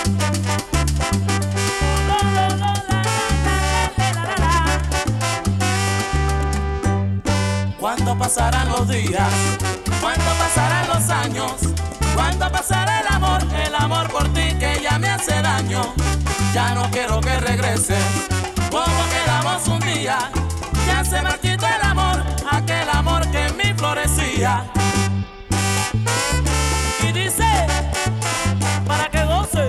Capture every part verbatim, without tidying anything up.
¿Cuánto pasarán los días? ¿Cuánto pasarán los años? ¿Cuánto pasará el amor? El amor por ti que ya me hace daño. Ya no quiero que regrese como quedamos un día. Ya se marchitó el amor, aquel amor que en mí florecía. Y dice, para que goce.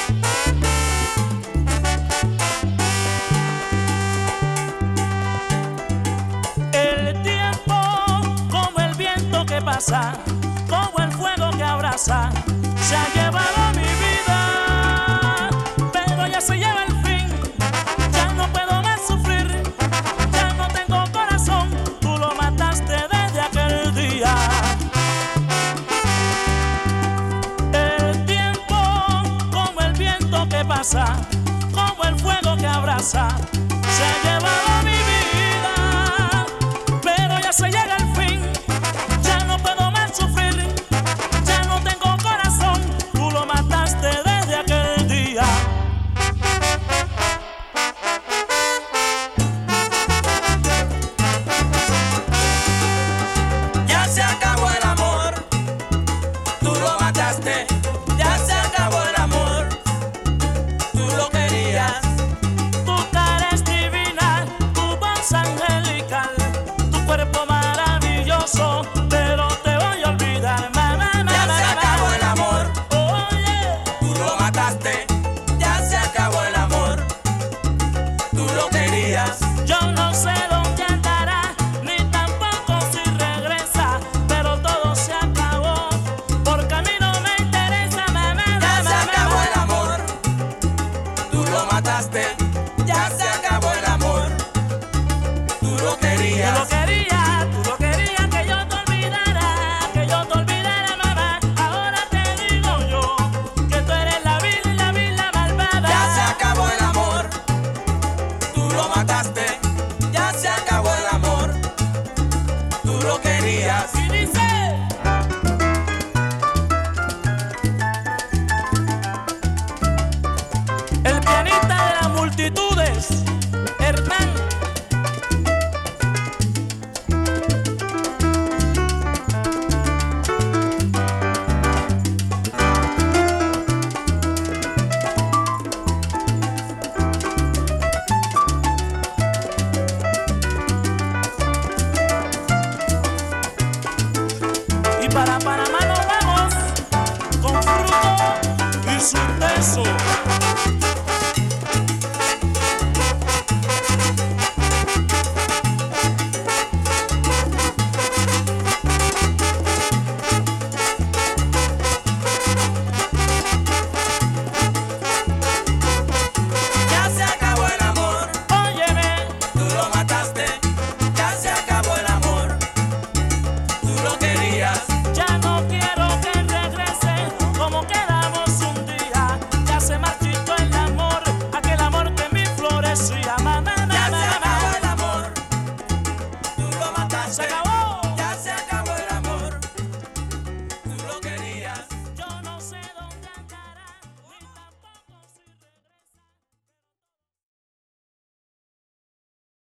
El tiempo como el viento que pasa, como el fuego que abraza, se ha llevado mi vida, pero ya se lleva el fin. Ya no puedo más sufrir, ya no tengo corazón. Tú lo mataste desde aquel día. El tiempo como el viento que pasa, como el fuego que abraza, se ha llevado mi vida, pero ya se llega el fin. Ya no puedo más sufrir, ya no tengo corazón. Tú lo mataste desde aquel día. Ya se acabó el amor, tú lo mataste. Ya se acabó el amor, tú lo querías. Tu cara es divina, tu voz angelical, tu cuerpo maravilloso, pero te voy a olvidar, mamá, mamá. Ya se acabó el amor, oye, tú lo mataste. Ya se acabó el amor, tú lo querías. Yo no sé dónde andará, ni tampoco si regresa, pero todo se acabó, porque a mí no me interesa, mamá. Ya se acabó el amor, tú lo mataste. Ya se acabó el amor, tú lo querías. Tú lo querías, tú lo querías que yo te olvidara, que yo te olvidara, mamá. Ahora te digo yo que tú eres la vil, la vil, la malvada. Ya se acabó el amor, tú lo mataste. Ya se acabó el amor, tú lo querías. Y dice, el pianista de las multitudes, Hernán. Y para Panamá nos vamos con Fruto y su beso. Ya se acabó el amor, óyeme, tú lo mataste. Ya se acabó el amor, tú lo querías. Ya no quiero que regrese como quedamos un día. Ya se marchitó el amor, aquel amor que en mí florecía, mamá, mamá, mamá. Ya se acabó el amor, tú lo mataste. Se acabó.